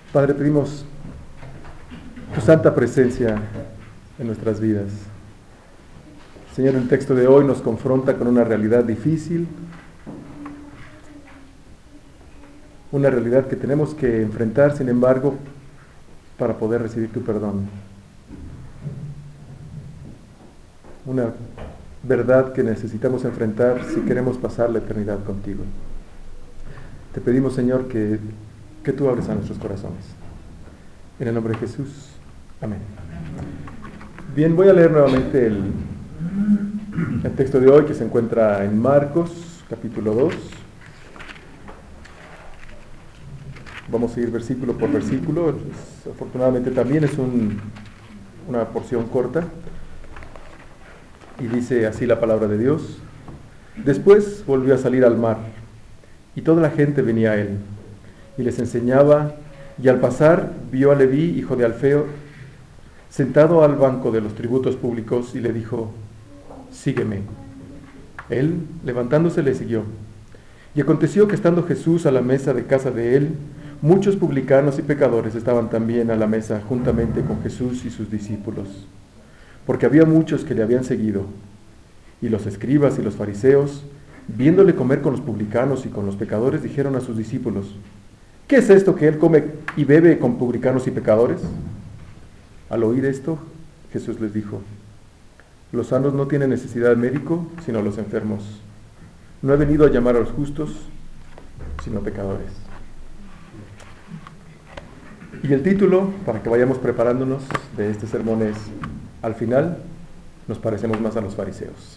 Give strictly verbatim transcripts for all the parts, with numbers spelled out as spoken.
Padre, pedimos tu santa presencia en nuestras vidas. Señor, el texto de hoy nos confronta con una realidad difícil, una realidad que tenemos que enfrentar, sin embargo, para poder recibir tu perdón. Una verdad que necesitamos enfrentar si queremos pasar la eternidad contigo. Te pedimos, Señor, que, que tú hables a nuestros corazones. En el nombre de Jesús. Amén. Bien, voy a leer nuevamente el, el texto de hoy que se encuentra en Marcos, capítulo dos. Vamos a ir versículo por versículo. Es, afortunadamente también es un, una porción corta. Y dice así la palabra de Dios. Después volvió a salir al mar, y toda la gente venía a él, y les enseñaba, y al pasar vio a Leví, hijo de Alfeo, sentado al banco de los tributos públicos, y le dijo, sígueme. Él, levantándose, le siguió. Y aconteció que estando Jesús a la mesa de casa de él, muchos publicanos y pecadores estaban también a la mesa juntamente con Jesús y sus discípulos, porque había muchos que le habían seguido. Y los escribas y los fariseos, viéndole comer con los publicanos y con los pecadores, dijeron a sus discípulos, ¿qué es esto que él come y bebe con publicanos y pecadores? Al oír esto, Jesús les dijo, los sanos no tienen necesidad de médico, sino los enfermos. No he venido a llamar a los justos, sino pecadores. Y el título, para que vayamos preparándonos de este sermón, es, al final, nos parecemos más a los fariseos.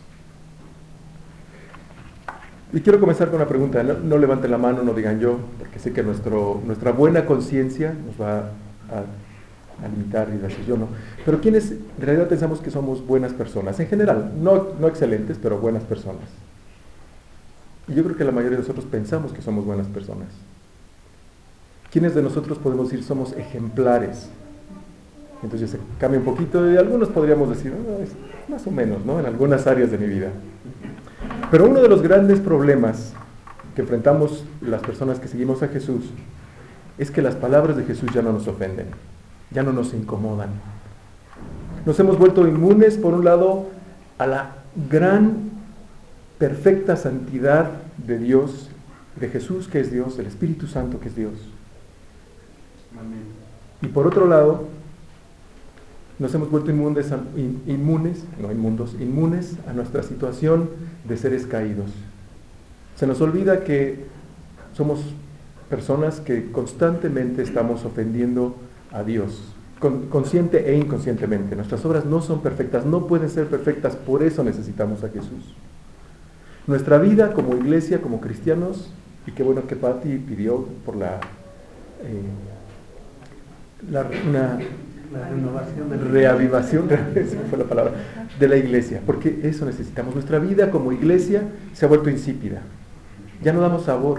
Y quiero comenzar con una pregunta. No, no levanten la mano, no digan yo, porque sé que nuestro, nuestra buena conciencia nos va a, a limitar y decir yo no. Pero ¿quiénes en realidad pensamos que somos buenas personas? En general, no, no excelentes, pero buenas personas. Y yo creo que la mayoría de nosotros pensamos que somos buenas personas. ¿Quiénes de nosotros podemos decir somos ejemplares? Entonces se cambia un poquito y algunos podríamos decir, oh, es más o menos, ¿no? En algunas áreas de mi vida. Pero uno de los grandes problemas que enfrentamos las personas que seguimos a Jesús es que las palabras de Jesús ya no nos ofenden, ya no nos incomodan. Nos hemos vuelto inmunes, por un lado, a la gran, perfecta santidad de Dios, de Jesús que es Dios, del Espíritu Santo que es Dios. Amén. Y por otro lado, nos hemos vuelto inmunes, inmunes, no inmundos, inmunes a nuestra situación de seres caídos. Se nos olvida que somos personas que constantemente estamos ofendiendo a Dios, con, consciente e inconscientemente. Nuestras obras no son perfectas, no pueden ser perfectas, por eso necesitamos a Jesús. Nuestra vida como iglesia, como cristianos, y qué bueno que Patti pidió por la, eh, la una, La renovación de la reavivación, esa fue la palabra, de la iglesia, porque eso necesitamos. Nuestra vida como iglesia se ha vuelto insípida, ya no damos sabor.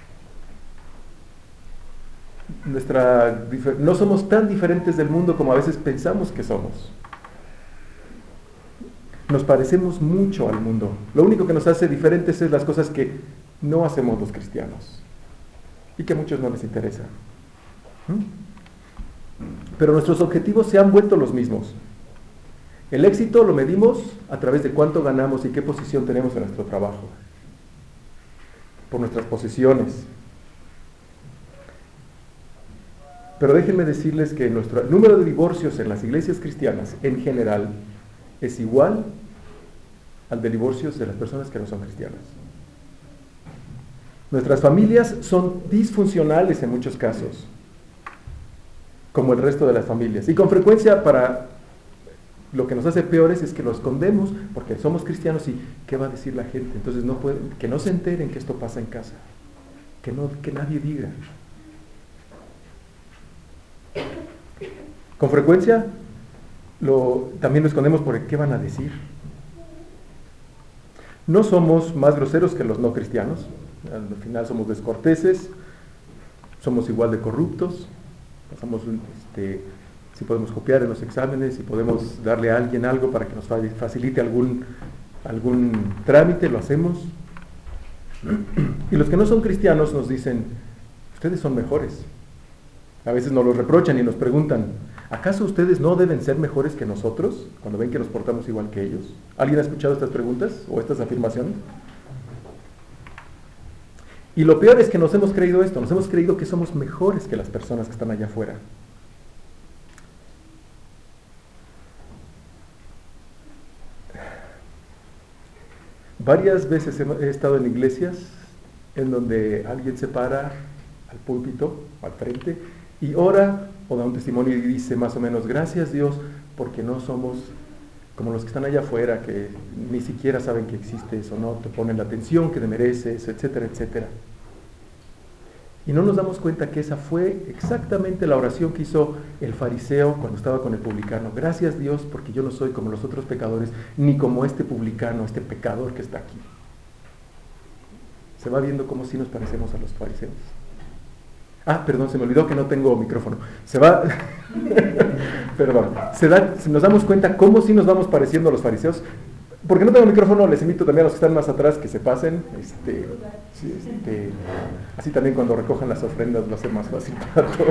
Nuestra, no somos tan diferentes del mundo como a veces pensamos que somos. Nos parecemos mucho al mundo. Lo único que nos hace diferentes es las cosas que no hacemos los cristianos y que a muchos no les interesa. ¿Mm? Pero nuestros objetivos se han vuelto los mismos. El éxito lo medimos a través de cuánto ganamos y qué posición tenemos en nuestro trabajo, por nuestras posesiones. Pero déjenme decirles que nuestro número de divorcios en las iglesias cristianas en general es igual al de divorcios de las personas que no son cristianas. Nuestras familias son disfuncionales en muchos casos, como el resto de las familias. Y con frecuencia para lo que nos hace peores es que lo escondemos porque somos cristianos y ¿qué va a decir la gente? Entonces no pueden, que no se enteren que esto pasa en casa, que, no, que nadie diga. Con frecuencia lo, también lo escondemos por qué van a decir. No somos más groseros que los no cristianos, al final somos descorteses, somos igual de corruptos. Pasamos, este, si podemos copiar en los exámenes, si podemos darle a alguien algo para que nos facilite algún, algún trámite, lo hacemos. Y los que no son cristianos nos dicen, ustedes son mejores. A veces nos los reprochan y nos preguntan, ¿acaso ustedes no deben ser mejores que nosotros cuando ven que nos portamos igual que ellos? ¿Alguien ha escuchado estas preguntas o estas afirmaciones? Y lo peor es que nos hemos creído esto, nos hemos creído que somos mejores que las personas que están allá afuera. Varias veces he estado en iglesias en donde alguien se para al púlpito, al frente, y ora o da un testimonio y dice más o menos, gracias Dios, porque no somos como los que están allá afuera, que ni siquiera saben que existe eso, no te ponen la atención que te mereces, etcétera, etcétera. Y no nos damos cuenta que esa fue exactamente la oración que hizo el fariseo cuando estaba con el publicano. Gracias Dios, porque yo no soy como los otros pecadores, ni como este publicano, este pecador que está aquí. ¿Se va viendo cómo sí nos parecemos a los fariseos? Ah, perdón, se me olvidó que no tengo micrófono. Se va... perdón. Se da, nos damos cuenta cómo sí nos vamos pareciendo a los fariseos. Porque no tengo micrófono, les invito también a los que están más atrás que se pasen. Este, sí, este, así también cuando recojan las ofrendas va a ser más fácil para todos.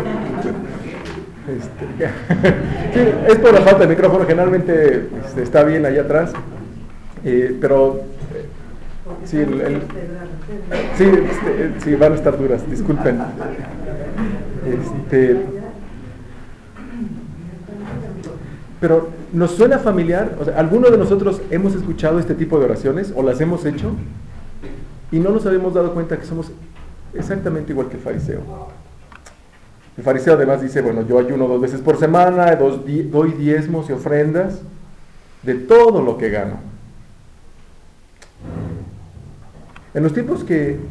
Este, sí, es por la falta de micrófono, generalmente este, está bien allá atrás. Eh, pero... Eh, sí, el, el, sí, este, sí, van a estar duras, disculpen. Este, pero nos suena familiar, o sea, algunos de nosotros hemos escuchado este tipo de oraciones o las hemos hecho y no nos habíamos dado cuenta que somos exactamente igual que el fariseo. El fariseo además dice, bueno, yo ayuno dos veces por semana, dos, di, doy diezmos y ofrendas de todo lo que gano. En los tiempos que,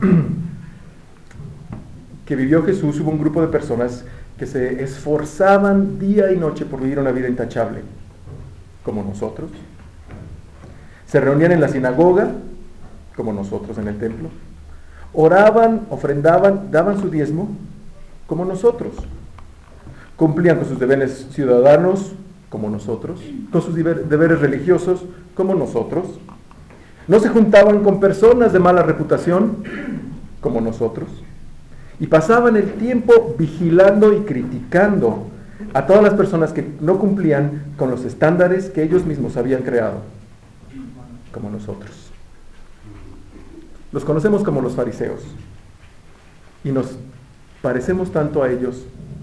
que vivió Jesús, hubo un grupo de personas que se esforzaban día y noche por vivir una vida intachable, como nosotros. Se reunían en la sinagoga, como nosotros en el templo. Oraban, ofrendaban, daban su diezmo, como nosotros. Cumplían con sus deberes ciudadanos, como nosotros. Con sus deberes religiosos, como nosotros. No se juntaban con personas de mala reputación, como nosotros. Y pasaban el tiempo vigilando y criticando a todas las personas que no cumplían con los estándares que ellos mismos habían creado, como nosotros. Los conocemos como los fariseos y nos parecemos tanto a ellos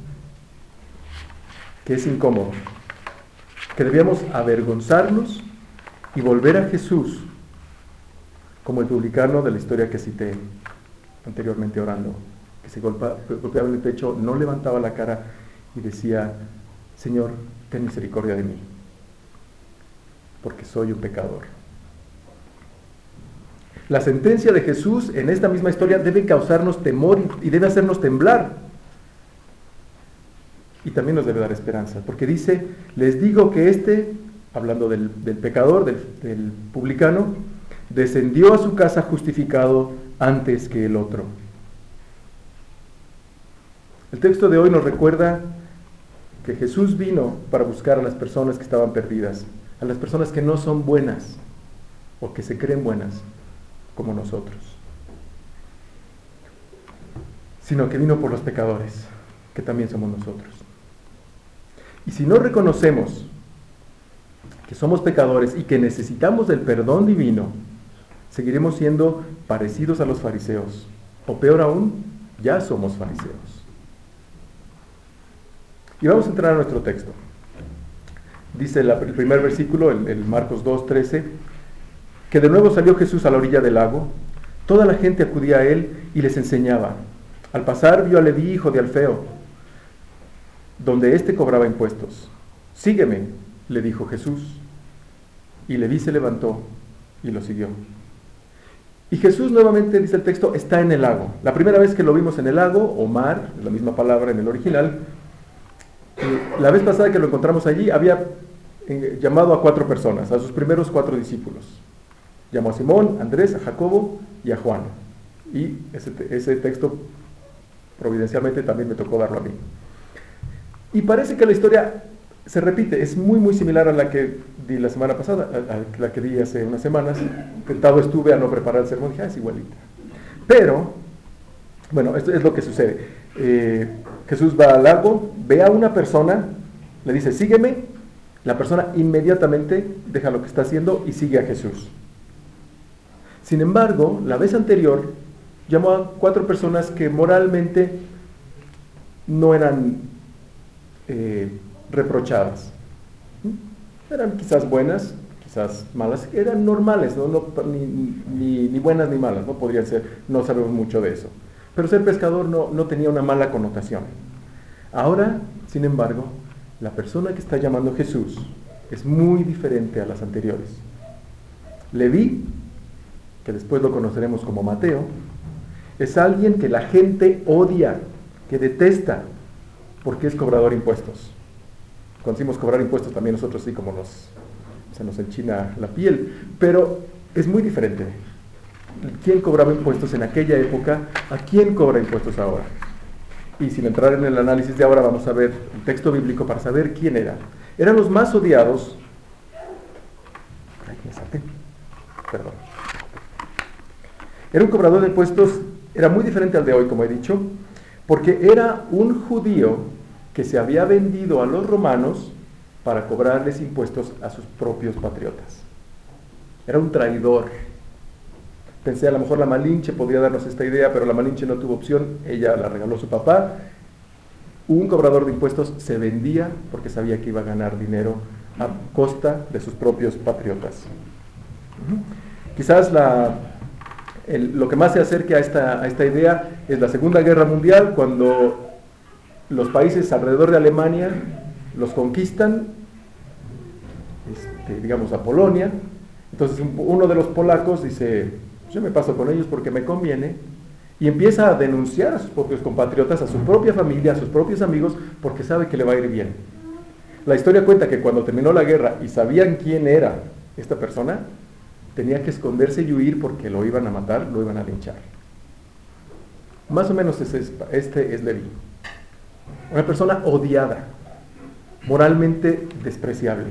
que es incómodo, que debíamos avergonzarnos y volver a Jesús como el publicano de la historia que cité anteriormente orando, que se golpa, golpeaba en el pecho, no levantaba la cara y decía, Señor, ten misericordia de mí, porque soy un pecador. La sentencia de Jesús en esta misma historia debe causarnos temor y debe hacernos temblar. Y también nos debe dar esperanza, porque dice, les digo que este, hablando del, del pecador, del, del publicano, descendió a su casa justificado antes que el otro. El texto de hoy nos recuerda que Jesús vino para buscar a las personas que estaban perdidas, a las personas que no son buenas o que se creen buenas como nosotros, sino que vino por los pecadores, que también somos nosotros. Y si no reconocemos que somos pecadores y que necesitamos del perdón divino, seguiremos siendo parecidos a los fariseos, o peor aún, ya somos fariseos. Y vamos a entrar a nuestro texto. Dice la, el primer versículo, el, el Marcos dos, trece, que de nuevo salió Jesús a la orilla del lago. Toda la gente acudía a él y les enseñaba. Al pasar vio a Leví, hijo de Alfeo, donde éste cobraba impuestos. Sígueme, le dijo Jesús. Y Leví se levantó y lo siguió. Y Jesús nuevamente, dice el texto, está en el lago. La primera vez que lo vimos en el lago, o mar, la misma palabra en el original, eh, la vez pasada que lo encontramos allí, había eh, llamado a cuatro personas, a sus primeros cuatro discípulos. Llamó a Simón, a Andrés, a Jacobo y a Juan. Y ese, ese texto, providencialmente, también me tocó darlo a mí. Y parece que la historia se repite, es muy muy similar a la que di la semana pasada, a, a la que di hace unas semanas. Tentado estuve a no preparar el sermón, dije, ah, es igualita. Pero, bueno, esto es lo que sucede. eh, Jesús va al lago, ve a una persona, le dice, sígueme, la persona inmediatamente deja lo que está haciendo y sigue a Jesús. Sin embargo, la vez anterior, llamó a cuatro personas que moralmente no eran eh, reprochadas. Eran quizás buenas, quizás malas, eran normales, ¿no? No, ni, ni, ni buenas ni malas, no podrían ser, no sabemos mucho de eso. Pero ser pescador no, no tenía una mala connotación. Ahora, sin embargo, la persona que está llamando a Jesús es muy diferente a las anteriores. Leví, que después lo conoceremos como Mateo, es alguien que la gente odia, que detesta, porque es cobrador de impuestos. Cuando decimos cobrar impuestos, también nosotros sí como nos, se nos enchina la piel, pero es muy diferente. ¿Quién cobraba impuestos en aquella época? ¿A quién cobra impuestos ahora? Y sin entrar en el análisis de ahora, vamos a ver el texto bíblico para saber quién era. Eran los más odiados. Ay, me salté. Perdón. Era un cobrador de impuestos, era muy diferente al de hoy, como he dicho, porque era un judío que se había vendido a los romanos para cobrarles impuestos a sus propios patriotas. Era un traidor. Pensé, a lo mejor la Malinche podría darnos esta idea, pero la Malinche no tuvo opción, ella la regaló su papá. Un cobrador de impuestos se vendía porque sabía que iba a ganar dinero a costa de sus propios patriotas. Uh-huh. Quizás la, el, lo que más se acerque a esta, a esta idea es la Segunda Guerra Mundial, cuando los países alrededor de Alemania los conquistan, este, digamos a Polonia. Entonces uno de los polacos dice, yo me paso con ellos porque me conviene, y empieza a denunciar a sus propios compatriotas, a su propia familia, a sus propios amigos, porque sabe que le va a ir bien. La historia cuenta que cuando terminó la guerra y sabían quién era esta persona, tenía que esconderse y huir porque lo iban a matar, lo iban a linchar. Más o menos este es, este es Leví. Una persona odiada, moralmente despreciable.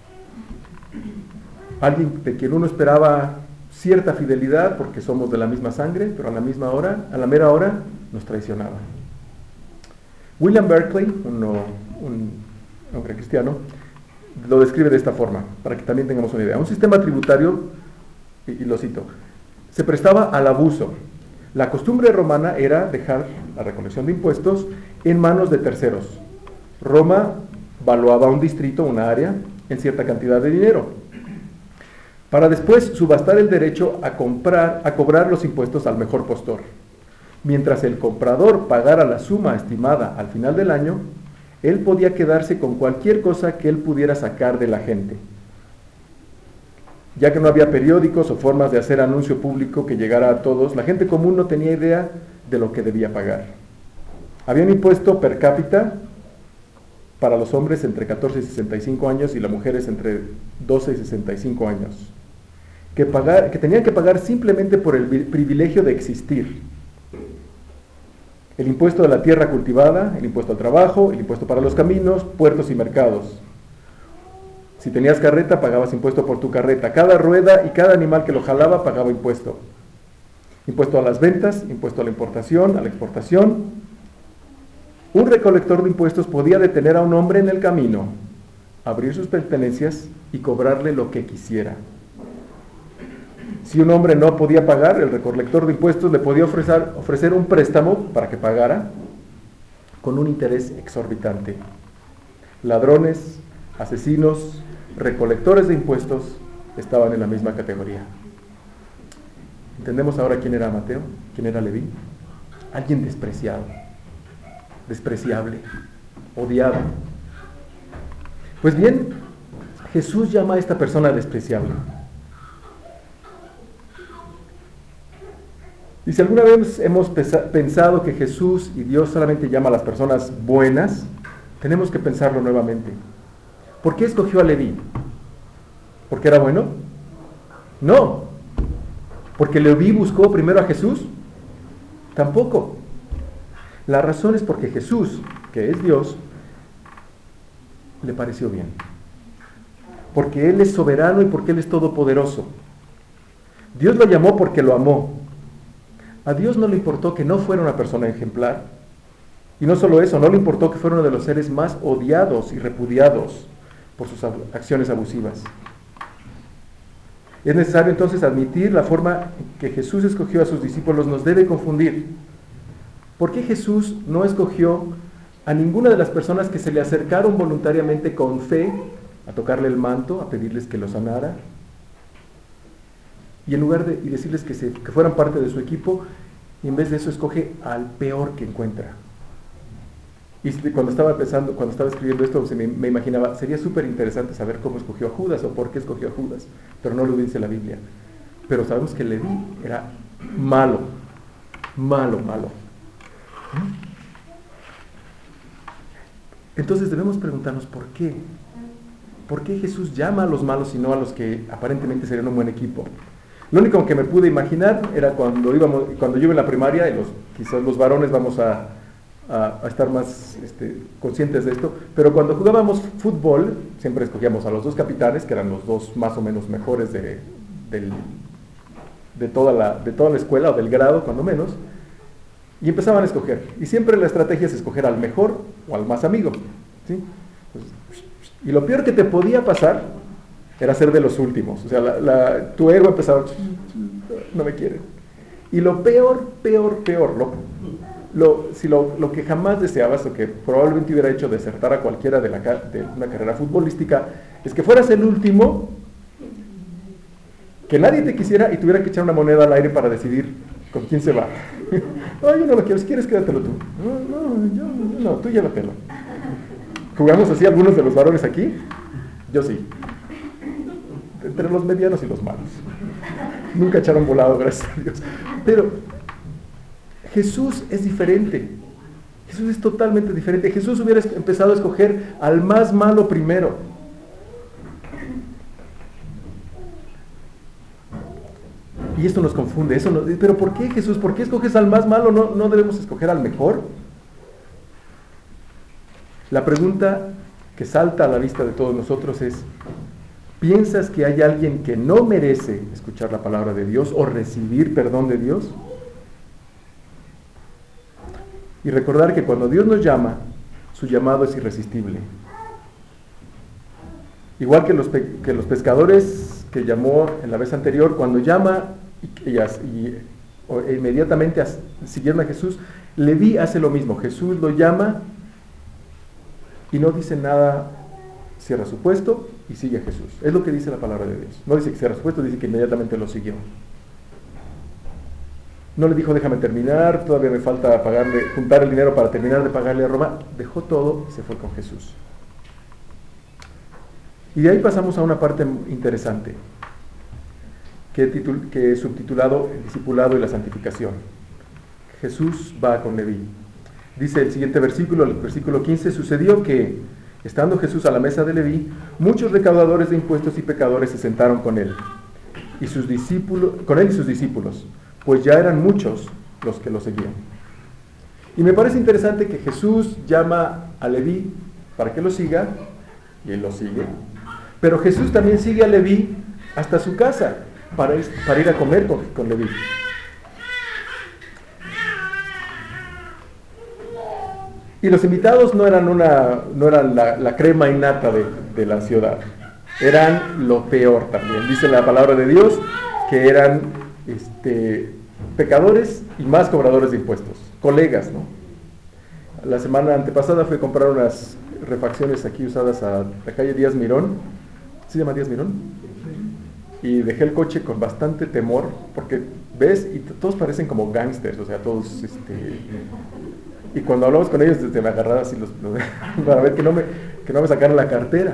Alguien de quien uno esperaba cierta fidelidad porque somos de la misma sangre, pero a la misma hora, a la mera hora, nos traicionaba. William Berkeley, uno, un hombre cristiano, lo describe de esta forma, para que también tengamos una idea. Un sistema tributario, y, y lo cito, se prestaba al abuso. La costumbre romana era dejar la recolección de impuestos en manos de terceros. Roma valuaba un distrito, una área, en cierta cantidad de dinero, para después subastar el derecho a comprar, a cobrar los impuestos al mejor postor. Mientras el comprador pagara la suma estimada al final del año, él podía quedarse con cualquier cosa que él pudiera sacar de la gente. Ya que no había periódicos o formas de hacer anuncio público que llegara a todos, la gente común no tenía idea de lo que debía pagar. Había un impuesto per cápita para los hombres entre catorce y sesenta y cinco años y las mujeres entre doce y sesenta y cinco años, que, pagar, que tenían que pagar simplemente por el privilegio de existir. El impuesto de la tierra cultivada, el impuesto al trabajo, el impuesto para los caminos, puertos y mercados. Si tenías carreta, pagabas impuesto por tu carreta. Cada rueda y cada animal que lo jalaba pagaba impuesto. Impuesto a las ventas, impuesto a la importación, a la exportación. Un recolector de impuestos podía detener a un hombre en el camino, abrir sus pertenencias y cobrarle lo que quisiera. Si un hombre no podía pagar, el recolector de impuestos le podía ofrecer, ofrecer un préstamo para que pagara con un interés exorbitante. Ladrones, asesinos, recolectores de impuestos estaban en la misma categoría. ¿Entendemos ahora quién era Mateo? ¿Quién era Leví? Alguien despreciado, despreciable, odiado. Pues bien, Jesús llama a esta persona despreciable. Y si alguna vez hemos pensado que Jesús y Dios solamente llama a las personas buenas, tenemos que pensarlo nuevamente. ¿Por qué escogió a Leví? ¿Porque era bueno? No. ¿Porque Leví buscó primero a Jesús? Tampoco. La razón es porque Jesús, que es Dios, le pareció bien. Porque Él es soberano y porque Él es todopoderoso. Dios lo llamó porque lo amó. A Dios no le importó que no fuera una persona ejemplar, Y no solo eso, no le importó que fuera uno de los seres más odiados y repudiados por sus acciones abusivas. Es necesario entonces admitir la forma en que Jesús escogió a sus discípulos nos debe confundir. ¿Por qué Jesús no escogió a ninguna de las personas que se le acercaron voluntariamente con fe a tocarle el manto, a pedirles que lo sanara? Y en lugar de y decirles que, se, que fueran parte de su equipo, y en vez de eso escoge al peor que encuentra. Y cuando estaba pensando, cuando estaba escribiendo esto, se me, me imaginaba, sería súper interesante saber cómo escogió a Judas o por qué escogió a Judas, pero no lo dice la Biblia. Pero sabemos que Leví era malo, malo, malo. Entonces debemos preguntarnos por qué. ¿Por qué Jesús llama a los malos y no a los que aparentemente serían un buen equipo? Lo único que me pude imaginar era cuando íbamos, cuando yo iba en la primaria, y los, quizás los varones vamos a, a, a estar más este, conscientes de esto, pero cuando jugábamos fútbol, siempre escogíamos a los dos capitanes, que eran los dos más o menos mejores de, del, de, toda la, de toda la escuela, o del grado, cuando menos, y empezaban a escoger. Y siempre la estrategia es escoger al mejor o al más amigo, ¿sí? Pues, y lo peor que te podía pasar era ser de los últimos. O sea, la, la, tu ego empezaba, no me quieren. Y lo peor, peor, peor, lo, lo, si lo, lo que jamás deseabas, o que probablemente hubiera hecho desertar a cualquiera de, la, de una carrera futbolística, es que fueras el último, que nadie te quisiera y tuviera que echar una moneda al aire para decidir con quién se va. Ay, yo no lo quiero, si quieres quédatelo tú. No, no, yo, no, tú llévatelo. ¿Jugamos así algunos de los varones aquí? Yo sí. Entre los medianos y los malos. Nunca echaron volado, gracias a Dios. Pero Jesús es diferente. Jesús es totalmente diferente. Jesús hubiera empezado a escoger al más malo primero. Y esto nos confunde. Eso nos, pero ¿por qué, Jesús? ¿Por qué escoges al más malo? ¿No, no debemos escoger al mejor? La pregunta que salta a la vista de todos nosotros es: ¿piensas que hay alguien que no merece escuchar la palabra de Dios o recibir perdón de Dios? Y recordar que cuando Dios nos llama, su llamado es irresistible. Igual que los, pe- que los pescadores que llamó en la vez anterior, cuando llama y, y, y o, e inmediatamente as, siguieron a Jesús, Leví hace lo mismo. Jesús lo llama y no dice nada, cierra su puesto y sigue a Jesús. Es lo que dice la palabra de Dios. No dice que cierra su puesto, dice que inmediatamente lo siguió. No le dijo, déjame terminar, todavía me falta pagarle, juntar el dinero para terminar de pagarle a Roma. Dejó todo y se fue con Jesús. Y de ahí pasamos a una parte interesante, que, titul, que es subtitulado El discipulado y la santificación. Jesús va con Leví. Dice el siguiente versículo, el versículo quince, sucedió que, estando Jesús a la mesa de Leví, muchos recaudadores de impuestos y pecadores se sentaron con él, y sus discípulos, con él y sus discípulos, pues ya eran muchos los que lo seguían. Y me parece interesante que Jesús llama a Leví para que lo siga, y él lo sigue, pero Jesús también sigue a Leví hasta su casa, para ir, para ir a comer con, con Leví. Y los invitados no eran, una, no eran la, la crema innata de, de la ciudad, eran lo peor también. Dice la palabra de Dios que eran este, pecadores y más cobradores de impuestos, colegas, ¿no? La semana antepasada fui a comprar unas refacciones aquí usadas a la calle Díaz Mirón. ¿Sí se llama Díaz Mirón? Y dejé el coche con bastante temor, porque ves, y todos parecen como gángsters, o sea, todos, este... Y cuando hablamos con ellos, desde me agarraba así los, los para ver que no me, que no me sacaran la cartera.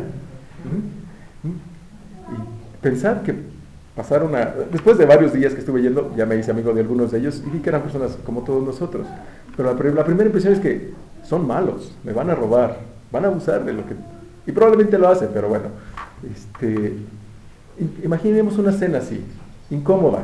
Y pensar que pasaron a... Después de varios días que estuve yendo, ya me hice amigo de algunos de ellos y vi que eran personas como todos nosotros. Pero la, la primera impresión es que son malos, me van a robar, van a abusar de lo que... Y probablemente lo hacen, pero bueno. Este, imaginemos una cena así, incómoda.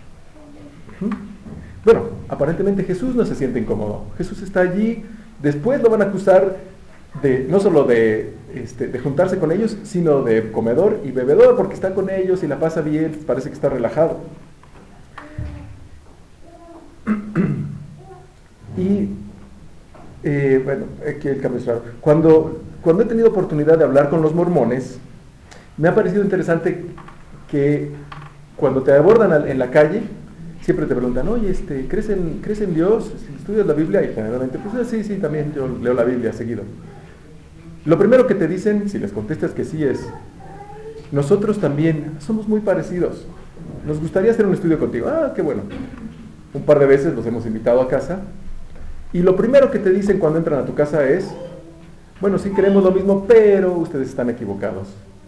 Bueno, aparentemente Jesús no se siente incómodo. Jesús está allí, después lo van a acusar de no solo de, este, de juntarse con ellos, sino de comedor y bebedor, porque está con ellos y la pasa bien, parece que está relajado. Y Eh, bueno, aquí el cambio es raro. Cuando, cuando he tenido oportunidad de hablar con los mormones, me ha parecido interesante que cuando te abordan en la calle, siempre te preguntan, oye, este, ¿crees en, ¿crees en Dios? ¿Estudias la Biblia? Y generalmente, pues sí, sí, también yo leo la Biblia seguido. Lo primero que te dicen, si les contestas que sí, es, nosotros también somos muy parecidos. Nos gustaría hacer un estudio contigo. Ah, qué bueno. Un par de veces los hemos invitado a casa. Y lo primero que te dicen cuando entran a tu casa es, bueno, sí queremos lo mismo, pero ustedes están equivocados.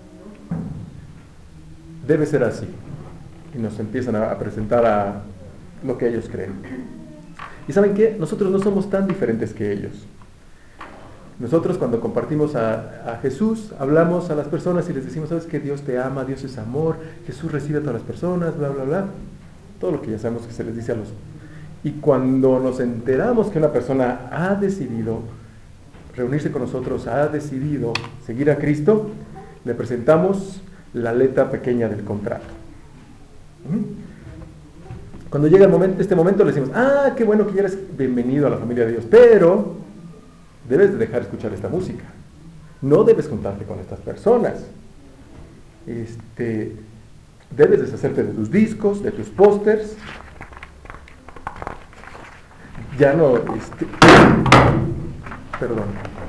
Debe ser así. Y nos empiezan a presentar a lo que ellos creen. ¿Y saben qué? Nosotros no somos tan diferentes que ellos. Nosotros cuando compartimos a, a Jesús, hablamos a las personas y les decimos, ¿sabes qué? Dios te ama, Dios es amor, Jesús recibe a todas las personas, bla, bla, bla. Todo lo que ya sabemos que se les dice a los... Y cuando nos enteramos que una persona ha decidido reunirse con nosotros, ha decidido seguir a Cristo, le presentamos la letra pequeña del contrato. Cuando llega el momento, este momento le decimos, ah, qué bueno que ya eres bienvenido a la familia de Dios, pero debes de dejar de escuchar esta música, no debes juntarte con estas personas, este, debes deshacerte de tus discos, de tus pósters, ya no, este, perdón,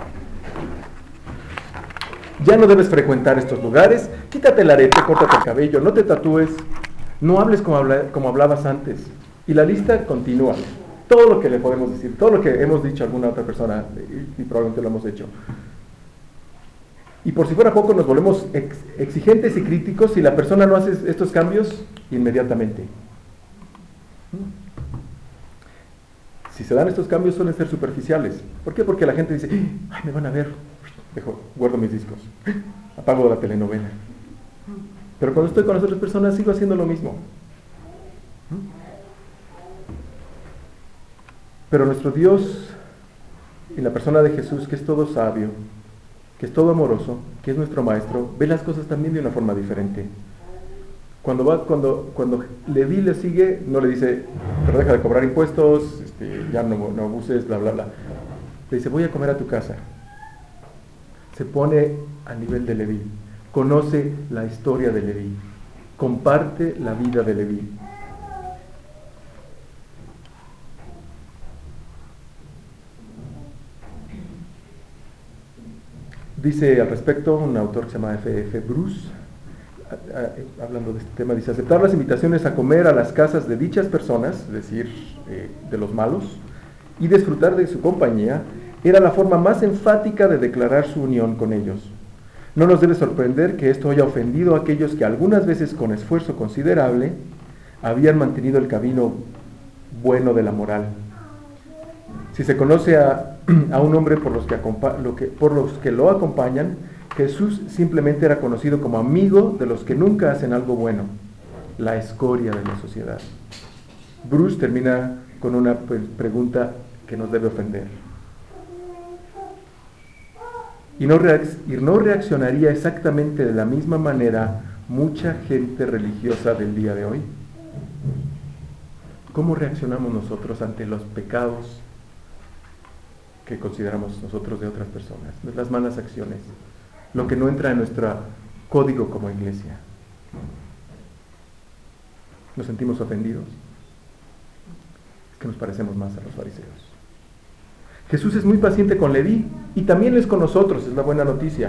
ya no debes frecuentar estos lugares, quítate el arete, córtate el cabello, no te tatúes, no hables como, habla, como hablabas antes. Y la lista continúa. Todo lo que le podemos decir, todo lo que hemos dicho a alguna otra persona, y, y probablemente lo hemos hecho. Y por si fuera poco, nos volvemos ex, exigentes y críticos si la persona no hace estos cambios inmediatamente. Si se dan estos cambios, suelen ser superficiales. ¿Por qué? Porque la gente dice, ay, me van a ver. Dejo, guardo mis discos. Apago la telenovela. Pero cuando estoy con las otras personas sigo haciendo lo mismo. Pero nuestro Dios, en la persona de Jesús, que es todo sabio, que es todo amoroso, que es nuestro maestro, ve las cosas también de una forma diferente. Cuando va, cuando, cuando Leví le sigue, no le dice, pero deja de cobrar impuestos, este, ya no, no abuses, bla, bla, bla. Le dice, voy a comer a tu casa. Se pone a nivel de Leví. Conoce la historia de Leví, comparte la vida de Leví. Dice al respecto un autor que se llama F F Bruce, hablando de este tema, dice, aceptar las invitaciones a comer a las casas de dichas personas, es decir, eh, de los malos, y disfrutar de su compañía, era la forma más enfática de declarar su unión con ellos. No nos debe sorprender que esto haya ofendido a aquellos que algunas veces con esfuerzo considerable habían mantenido el camino bueno de la moral. Si se conoce a, a un hombre por los, que lo que, por los que lo acompañan, Jesús simplemente era conocido como amigo de los que nunca hacen algo bueno, la escoria de la sociedad. Bruce termina con una pregunta que nos debe ofender. Y no, reacc- y no reaccionaría exactamente de la misma manera mucha gente religiosa del día de hoy. ¿Cómo reaccionamos nosotros ante los pecados que consideramos nosotros de otras personas, de las malas acciones, lo que no entra en nuestro código como iglesia? ¿Nos sentimos ofendidos? Es que nos parecemos más a los fariseos. Jesús es muy paciente con Leví y también es con nosotros, es la buena noticia.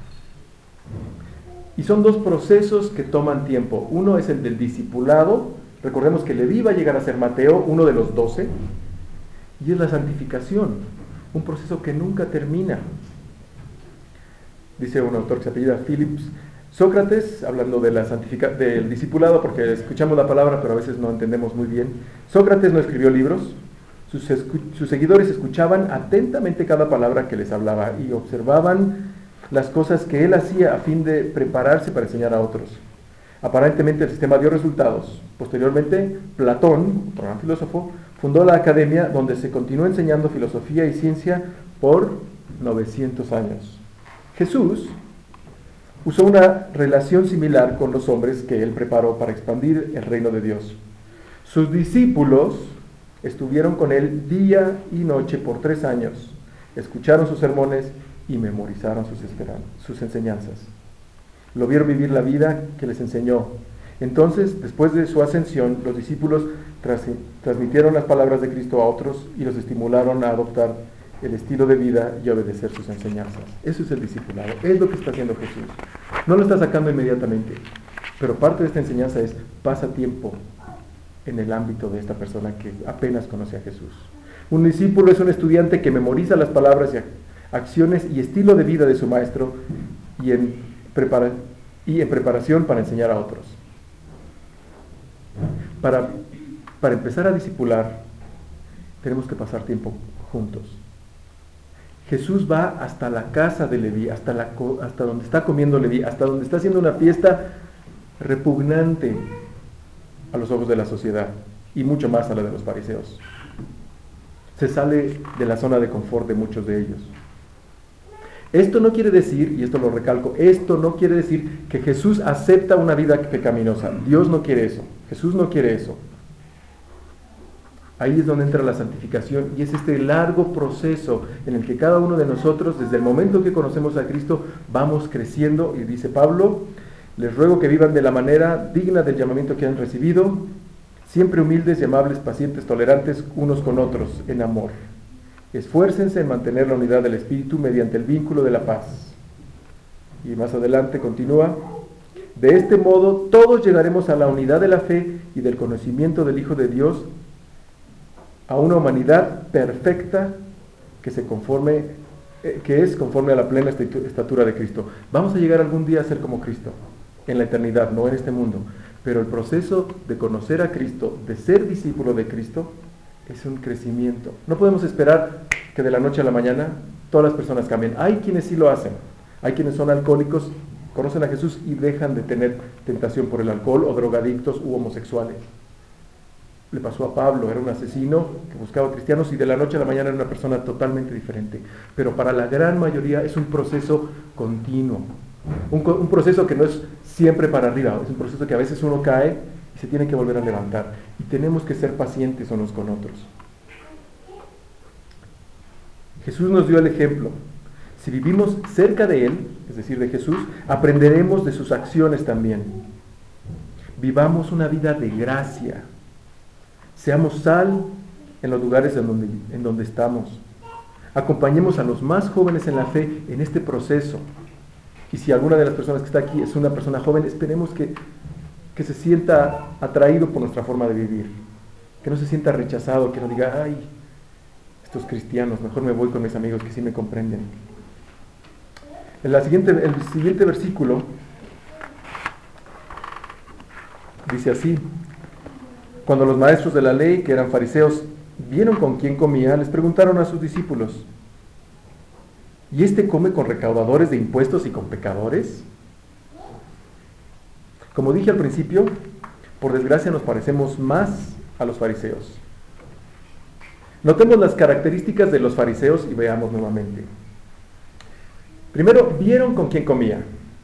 Y son dos procesos que toman tiempo. Uno es el del discipulado. Recordemos que Leví va a llegar a ser Mateo, uno de los doce. Y es la santificación, un proceso que nunca termina. Dice un autor que se apellida Phillips, Sócrates, hablando de la santifica- del discipulado, porque escuchamos la palabra pero a veces no entendemos muy bien. Sócrates no escribió libros. Sus, escu- sus seguidores escuchaban atentamente cada palabra que les hablaba y observaban las cosas que él hacía a fin de prepararse para enseñar a otros. Aparentemente el sistema dio resultados. Posteriormente, Platón, otro gran filósofo, fundó la academia donde se continuó enseñando filosofía y ciencia por novecientos años. Jesús usó una relación similar con los hombres que él preparó para expandir el reino de Dios. Sus discípulos estuvieron con él día y noche por tres años, escucharon sus sermones y memorizaron sus, esperan- sus enseñanzas. Lo vieron vivir la vida que les enseñó. Entonces, después de su ascensión, los discípulos tras- transmitieron las palabras de Cristo a otros y los estimularon a adoptar el estilo de vida y obedecer sus enseñanzas. Eso es el discipulado, es lo que está haciendo Jesús. No lo está sacando inmediatamente, pero parte de esta enseñanza es: pasa tiempo en el ámbito de esta persona que apenas conoce a Jesús. Un discípulo es un estudiante que memoriza las palabras y acciones y estilo de vida de su maestro y en, prepara- y en preparación para enseñar a otros. Para, para empezar a discipular, tenemos que pasar tiempo juntos. Jesús va hasta la casa de Leví, hasta, la, hasta donde está comiendo Leví, hasta donde está haciendo una fiesta repugnante a los ojos de la sociedad y mucho más a la de los fariseos. Se sale de la zona de confort de muchos de ellos. Esto no quiere decir, y esto lo recalco, esto no quiere decir que Jesús acepta una vida pecaminosa. Dios no quiere eso. Jesús no quiere eso. Ahí es donde entra la santificación y es este largo proceso en el que cada uno de nosotros, desde el momento que conocemos a Cristo, vamos creciendo. Y dice Pablo: les ruego que vivan de la manera digna del llamamiento que han recibido, siempre humildes y amables, pacientes, tolerantes unos con otros, en amor. Esfuércense en mantener la unidad del Espíritu mediante el vínculo de la paz. Y más adelante continúa: de este modo todos llegaremos a la unidad de la fe y del conocimiento del Hijo de Dios, a una humanidad perfecta que se conforme, eh, que es conforme a la plena estatura de Cristo. Vamos a llegar algún día a ser como Cristo, en la eternidad, no en este mundo. Pero el proceso de conocer a Cristo, de ser discípulo de Cristo, es un crecimiento. No podemos esperar que de la noche a la mañana todas las personas cambien. Hay quienes sí lo hacen. Hay quienes son alcohólicos, conocen a Jesús y dejan de tener tentación por el alcohol, o drogadictos u homosexuales. Le pasó a Pablo, era un asesino que buscaba cristianos y de la noche a la mañana era una persona totalmente diferente. Pero para la gran mayoría es un proceso continuo, un, un proceso que no es siempre para arriba, es un proceso que a veces uno cae y se tiene que volver a levantar. Y tenemos que ser pacientes unos con otros. Jesús nos dio el ejemplo. Si vivimos cerca de Él, es decir, de Jesús, aprenderemos de sus acciones también. Vivamos una vida de gracia. Seamos sal en los lugares en donde, en donde estamos. Acompañemos a los más jóvenes en la fe en este proceso. Y si alguna de las personas que está aquí es una persona joven, esperemos que, que se sienta atraído por nuestra forma de vivir. Que no se sienta rechazado, que no diga: ay, estos cristianos, mejor me voy con mis amigos que sí me comprenden. En la siguiente, el siguiente versículo dice así: cuando los maestros de la ley, que eran fariseos, vieron con quién comía, les preguntaron a sus discípulos: ¿y este come con recaudadores de impuestos y con pecadores? Como dije al principio, por desgracia nos parecemos más a los fariseos. Notemos las características de los fariseos y veamos nuevamente. Primero, vieron con quién comía.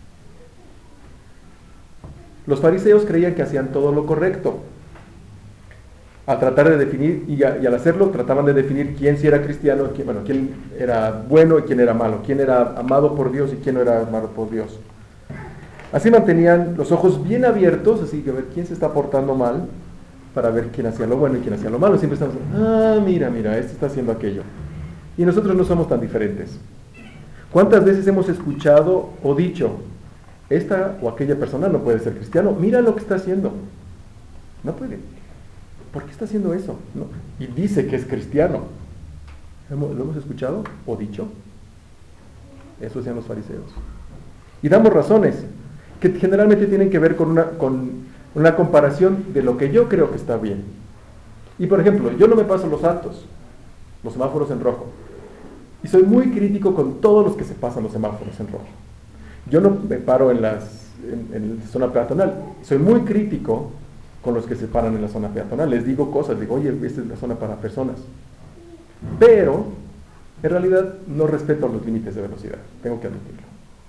Los fariseos creían que hacían todo lo correcto. Al tratar de definir, y, a, y al hacerlo, trataban de definir quién sí era cristiano, quién, bueno, quién era bueno y quién era malo, quién era amado por Dios y quién no era amado por Dios. Así mantenían los ojos bien abiertos, así que a ver quién se está portando mal, para ver quién hacía lo bueno y quién hacía lo malo. Siempre estamos, ah, mira, mira, este está haciendo aquello. Y nosotros no somos tan diferentes. ¿Cuántas veces hemos escuchado o dicho: esta o aquella persona no puede ser cristiano, mira lo que está haciendo? No puede. ¿Por qué está haciendo eso? ¿No? Y dice que es cristiano. ¿Lo hemos escuchado o dicho? Eso hacían los fariseos. Y damos razones que generalmente tienen que ver con una, con una comparación de lo que yo creo que está bien. Y por ejemplo, yo no me paso los altos, los semáforos en rojo. Y soy muy crítico con todos los que se pasan los semáforos en rojo. Yo no me paro en, las, en, en la zona peatonal. Soy muy crítico con los que se paran en la zona peatonal. Les digo cosas, digo: oye, esta es la zona para personas. Pero, en realidad, no respeto los límites de velocidad, tengo que admitirlo.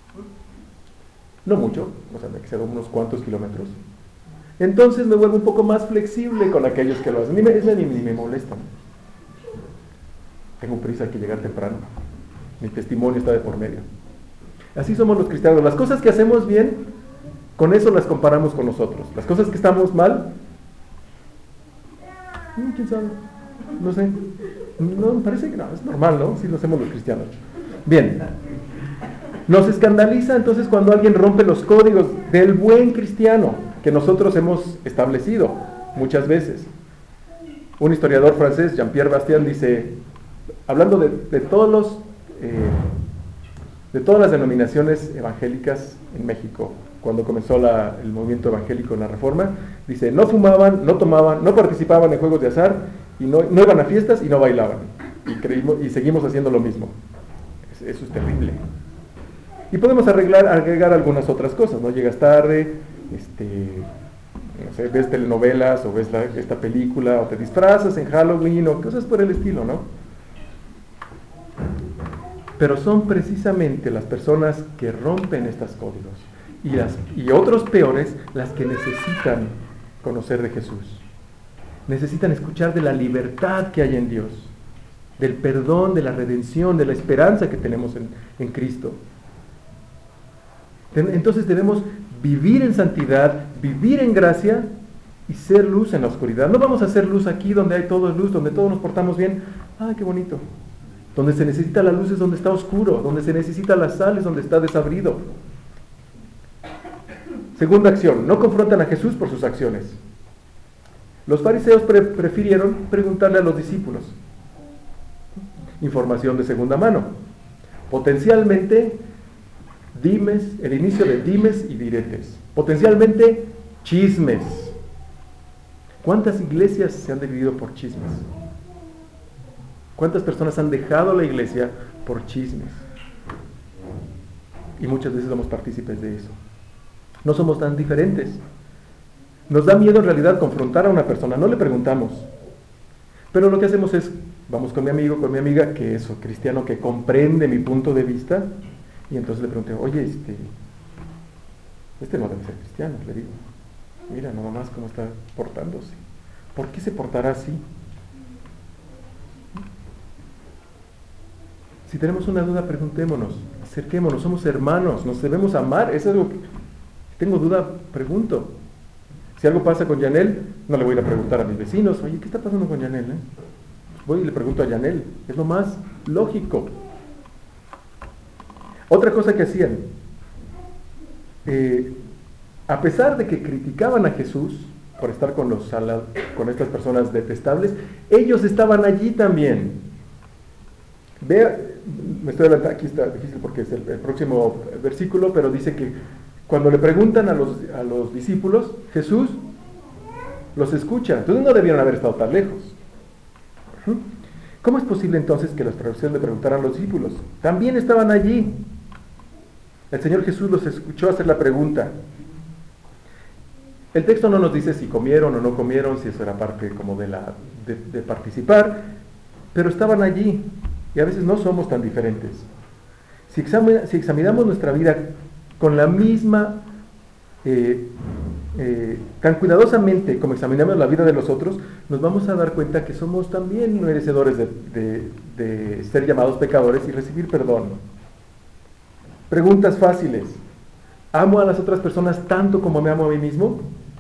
No mucho, o sea, me excedo unos cuantos kilómetros. Entonces me vuelvo un poco más flexible con aquellos que lo hacen. Ni me, ni, ni me molestan. Tengo prisa, hay que llegar temprano. mi testimonio está de por medio. Así somos los cristianos. Las cosas que hacemos bien, con eso las comparamos con nosotros. Las cosas que estamos mal, ¿quién sabe? No sé. No, me parece que no, es normal, ¿no? Sí lo hacemos los cristianos. Bien. Nos escandaliza entonces cuando alguien rompe los códigos del buen cristiano que nosotros hemos establecido muchas veces. Un historiador francés, Jean-Pierre Bastian, dice, hablando de, de todos los eh, de todas las denominaciones evangélicas en México, cuando comenzó la, el movimiento evangélico en la Reforma, dice, no fumaban, no tomaban, no participaban en juegos de azar, y no, no iban a fiestas y no bailaban. Y, creímos, y seguimos haciendo lo mismo. Eso, eso es terrible. Y podemos arreglar, agregar algunas otras cosas, ¿no? Llegas tarde, este, no sé, ves telenovelas o ves la, esta película, o te disfrazas en Halloween, o cosas por el estilo, ¿no? Pero son precisamente las personas que rompen estos códigos y, las, y otros peores, las que necesitan conocer de Jesús. Necesitan escuchar de la libertad que hay en Dios, del perdón, de la redención, de la esperanza que tenemos en, en Cristo. Entonces debemos vivir en santidad, vivir en gracia y ser luz en la oscuridad. No vamos a ser luz aquí donde hay todo luz, donde todos nos portamos bien. ¡Ay, qué bonito! Donde se necesita la luz es donde está oscuro, donde se necesita la sal es donde está desabrido. Segunda acción, no confrontan a Jesús por sus acciones. Los fariseos pre- prefirieron preguntarle a los discípulos. Información de segunda mano. Potencialmente, dimes, el inicio de dimes y diretes. Potencialmente, chismes. ¿Cuántas iglesias se han dividido por chismes? ¿Cuántas personas han dejado la iglesia por chismes? Y muchas veces somos partícipes de eso. No somos tan diferentes. Nos da miedo en realidad confrontar a una persona, no le preguntamos. Pero lo que hacemos es, vamos con mi amigo, con mi amiga, que es cristiano, que comprende mi punto de vista, y entonces le pregunté, oye, este, este no debe ser cristiano, le digo. Mira, nada más cómo está portándose. ¿Por qué se portará así? Si tenemos una duda, preguntémonos, acerquémonos, somos hermanos, nos debemos amar. Eso es algo que tengo duda, pregunto. Si algo pasa con Yanel, no le voy a ir a preguntar a mis vecinos, oye, ¿qué está pasando con Yanel? Eh? Voy y le pregunto a Yanel, es lo más lógico. Otra cosa que hacían, eh, a pesar de que criticaban a Jesús por estar con, los, con estas personas detestables, ellos estaban allí también. Vea, me estoy adelantando, aquí está difícil porque es el, el próximo versículo, pero dice que cuando le preguntan a los, a los discípulos, Jesús los escucha. Entonces no debieron haber estado tan lejos. ¿Cómo es posible entonces que los fariseos le preguntaran a los discípulos? También estaban allí. El Señor Jesús los escuchó hacer la pregunta. El texto no nos dice si comieron o no comieron, si eso era parte como de, la, de, de participar, pero estaban allí. Y a veces no somos tan diferentes. Si, examen, si examinamos nuestra vida con la misma, eh, eh, tan cuidadosamente como examinamos la vida de los otros, nos vamos a dar cuenta que somos también merecedores de, de, de ser llamados pecadores y recibir perdón. Preguntas fáciles. ¿Amo a las otras personas tanto como me amo a mí mismo?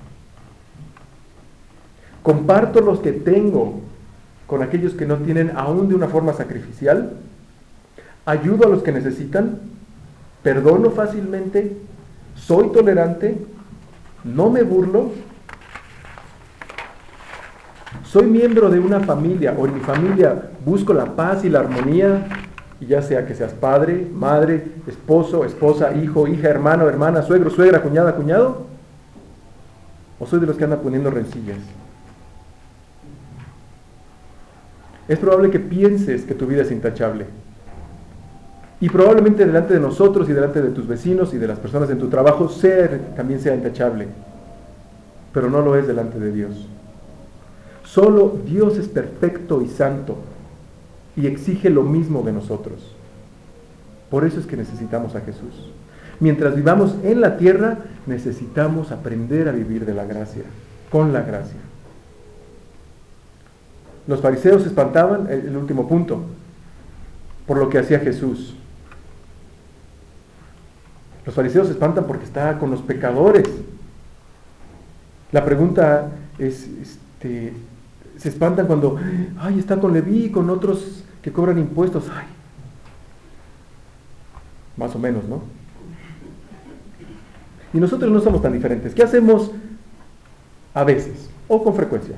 ¿Comparto los que tengo con aquellos que no tienen aún de una forma sacrificial? ¿Ayudo a los que necesitan? ¿Perdono fácilmente? ¿Soy tolerante? ¿No me burlo? ¿Soy miembro de una familia o en mi familia busco la paz y la armonía? Y ya sea que seas padre, madre, esposo, esposa, hijo, hija, hermano, hermana, suegro, suegra, cuñada, cuñado. ¿O soy de los que andan poniendo rencillas? Es probable que pienses que tu vida es intachable. Y probablemente delante de nosotros y delante de tus vecinos y de las personas en tu trabajo sea, también sea intachable. Pero no lo es delante de Dios. Solo Dios es perfecto y santo y exige lo mismo de nosotros. Por eso es que necesitamos a Jesús. Mientras vivamos en la tierra, necesitamos aprender a vivir de la gracia, con la gracia. Los fariseos se espantaban, el último punto. por lo que hacía Jesús. Los fariseos se espantan porque está con los pecadores. La pregunta es, este, se espantan cuando, ay, está con Leví, con otros que cobran impuestos. Ay, más o menos, ¿no? Y nosotros no somos tan diferentes. ¿Qué hacemos a veces o con frecuencia?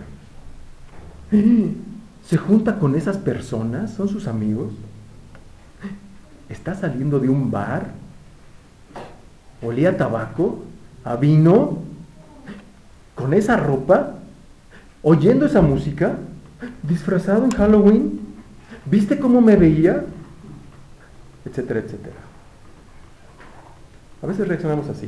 ¿Se junta con esas personas? ¿Son sus amigos? ¿Está saliendo de un bar? ¿Olía a tabaco? ¿A vino? ¿Con esa ropa? ¿Oyendo esa música? ¿Disfrazado en Halloween? ¿Viste cómo me veía? Etcétera, etcétera. A veces reaccionamos así,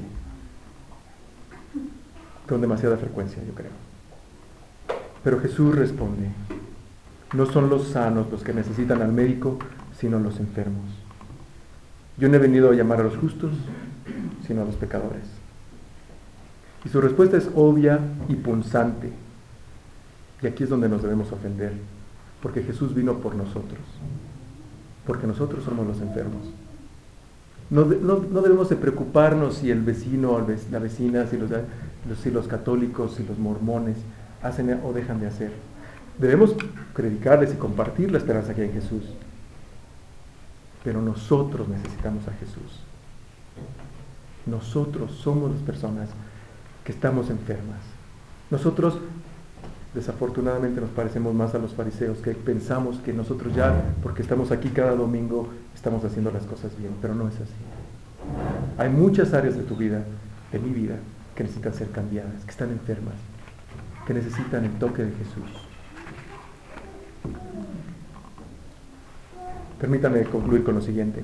con demasiada frecuencia, yo creo. Pero Jesús responde, no son los sanos los que necesitan al médico, sino los enfermos. Yo no he venido a llamar a los justos, sino a los pecadores. Y su respuesta es obvia y punzante. Y aquí es donde nos debemos ofender, porque Jesús vino por nosotros, porque nosotros somos los enfermos. No, de, no, no debemos de preocuparnos si el vecino o la vecina, si los, si los católicos, si los mormones hacen o dejan de hacer. Debemos predicarles y compartir la esperanza que hay en Jesús. Pero nosotros necesitamos a Jesús. Nosotros somos las personas que estamos enfermas. Nosotros, desafortunadamente, nos parecemos más a los fariseos, que pensamos que nosotros ya, porque estamos aquí cada domingo, estamos haciendo las cosas bien, pero no es así. Hay muchas áreas de tu vida, de mi vida, que necesitan ser cambiadas, que están enfermas, que necesitan el toque de Jesús. Permítanme concluir con lo siguiente.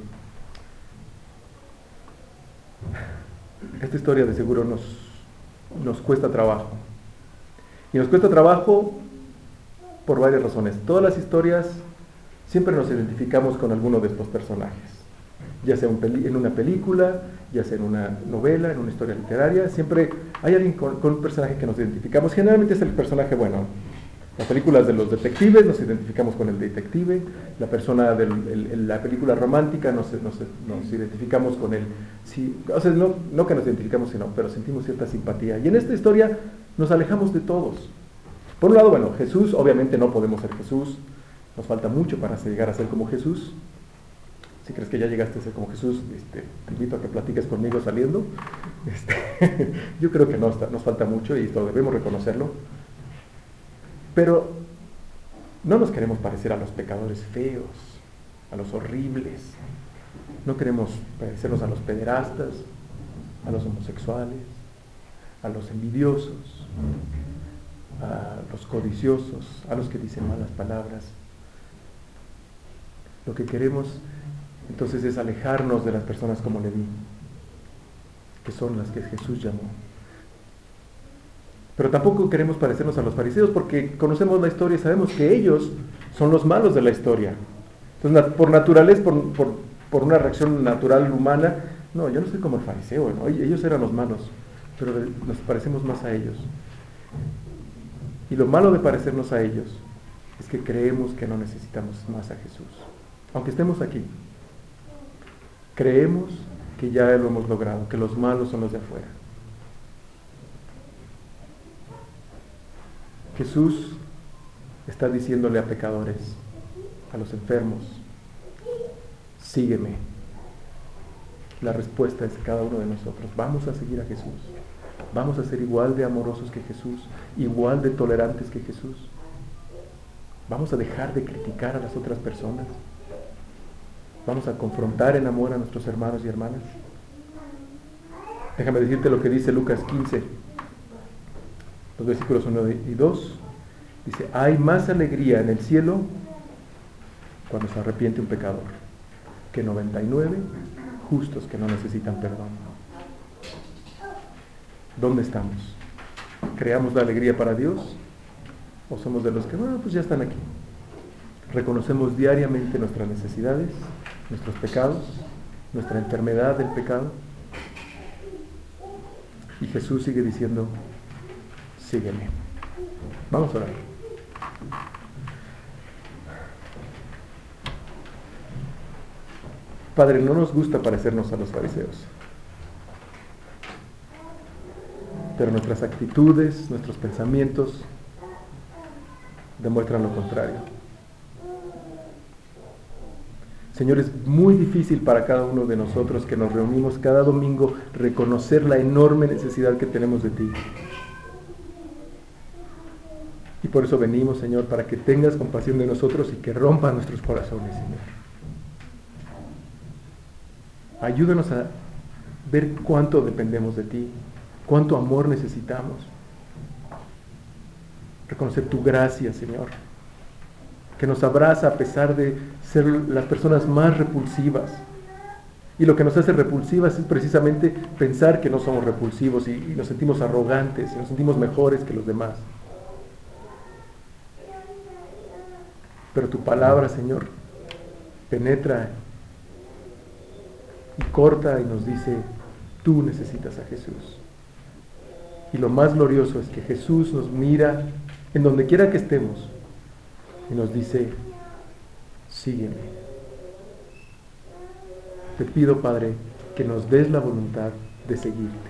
Esta historia de seguro nos, nos cuesta trabajo. Y nos cuesta trabajo por varias razones. Todas las historias siempre nos identificamos con alguno de estos personajes. Ya sea un peli- en una película, ya sea en una novela, en una historia literaria, siempre hay alguien con, con un personaje que nos identificamos. Generalmente es el personaje bueno. Las películas de los detectives nos identificamos con el detective, la persona de la película romántica nos, nos, nos identificamos con él. Sí, o sea, no, no que nos identificamos, sino, pero sentimos cierta simpatía. Y en esta historia nos alejamos de todos. Por un lado, bueno, Jesús, obviamente no podemos ser Jesús, nos falta mucho para llegar a ser como Jesús. Si crees que ya llegaste a ser como Jesús, este, te invito a que platiques conmigo saliendo. Este, yo creo que no, está, nos falta mucho y esto debemos reconocerlo. Pero no nos queremos parecer a los pecadores feos, a los horribles. No queremos parecernos a los pederastas, a los homosexuales, a los envidiosos, a los codiciosos, a los que dicen malas palabras. Lo que queremos entonces es alejarnos de las personas como Leví, que son las que Jesús llamó. Pero tampoco queremos parecernos a los fariseos porque conocemos la historia y sabemos que ellos son los malos de la historia. Entonces, por naturaleza, por, por, por una reacción natural humana, no, yo no soy como el fariseo, ¿no? Ellos eran los malos, pero nos parecemos más a ellos. Y lo malo de parecernos a ellos es que creemos que no necesitamos más a Jesús. Aunque estemos aquí, creemos que ya lo hemos logrado, que los malos son los de afuera. Jesús está diciéndole a pecadores, a los enfermos, sígueme. La respuesta es cada uno de nosotros. Vamos a seguir a Jesús. Vamos a ser igual de amorosos que Jesús, igual de tolerantes que Jesús. Vamos a dejar de criticar a las otras personas. Vamos a confrontar en amor a nuestros hermanos y hermanas. Déjame decirte lo que dice Lucas quince. Los versículos uno y dos, dice, hay más alegría en el cielo cuando se arrepiente un pecador que noventa y nueve justos que no necesitan perdón. ¿Dónde estamos? ¿Creamos la alegría para Dios? ¿O somos de los que, bueno, pues ya están aquí? Reconocemos diariamente nuestras necesidades, nuestros pecados, nuestra enfermedad del pecado. Y Jesús sigue diciendo, sígueme. Vamos a orar. Padre, no nos gusta parecernos a los fariseos, pero nuestras actitudes, nuestros pensamientos demuestran lo contrario. Señor, es muy difícil para cada uno de nosotros que nos reunimos cada domingo reconocer la enorme necesidad que tenemos de ti. Y por eso venimos, Señor, para que tengas compasión de nosotros y que rompa nuestros corazones, Señor. Ayúdanos a ver cuánto dependemos de ti, cuánto amor necesitamos. Reconocer tu gracia, Señor, que nos abraza a pesar de ser las personas más repulsivas. Y lo que nos hace repulsivas es precisamente pensar que no somos repulsivos y, y nos sentimos arrogantes y nos sentimos mejores que los demás. Pero tu palabra, Señor, penetra y corta y nos dice, tú necesitas a Jesús. Y lo más glorioso es que Jesús nos mira en donde quiera que estemos y nos dice, sígueme. Te pido, Padre, que nos des la voluntad de seguirte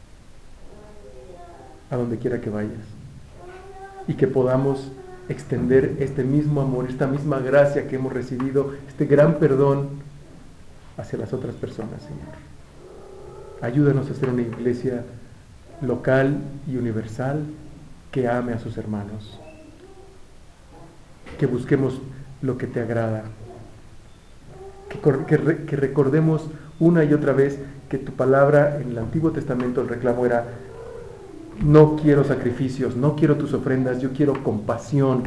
a donde quiera que vayas y que podamos extender este mismo amor, esta misma gracia que hemos recibido, este gran perdón hacia las otras personas, Señor. Ayúdanos a ser una iglesia local y universal que ame a sus hermanos, que busquemos lo que te agrada, que, que, re, que recordemos una y otra vez que tu palabra en el Antiguo Testamento, el reclamo era, no quiero sacrificios, no quiero tus ofrendas, yo quiero compasión.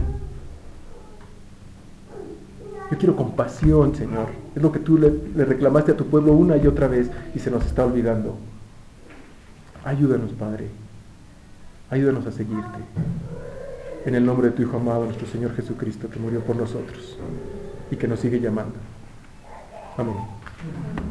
Yo quiero compasión, Señor. Es lo que tú le, le reclamaste a tu pueblo una y otra vez y se nos está olvidando. Ayúdanos, Padre. Ayúdanos a seguirte. En el nombre de tu Hijo amado, nuestro Señor Jesucristo, que murió por nosotros y que nos sigue llamando. Amén.